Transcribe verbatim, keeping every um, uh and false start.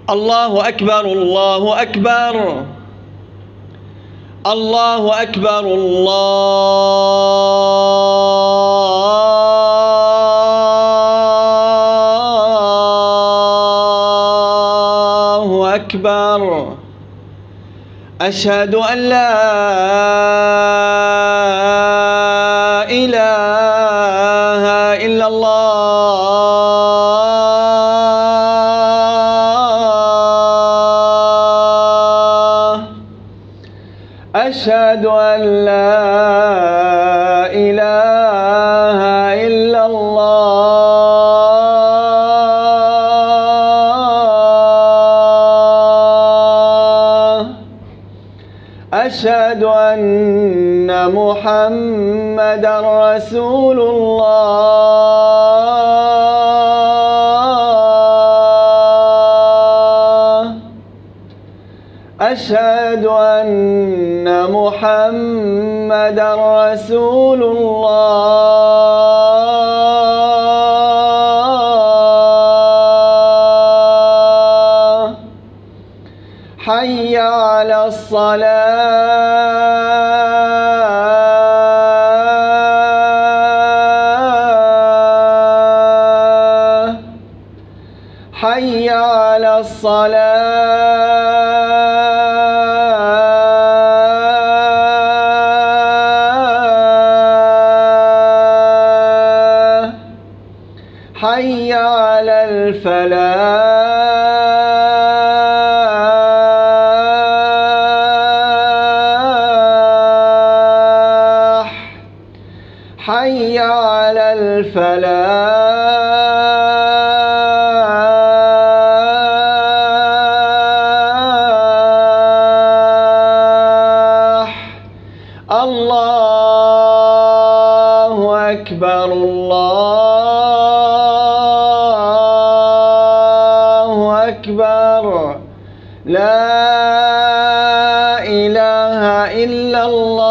الله أكبر الله أكبر الله أكبر الله أكبر. أشهد أن لا إله إلا الله. أشهد أن لا إله إلا الله. أشهد أن محمدًا رسول الله. أشهد أن محمدًا رسول الله. حي على الصلاة. حي على الصلاة. حي على الفلاح. حي على الفلاح. الله أكبر الله أكبر. لا إله إلا الله.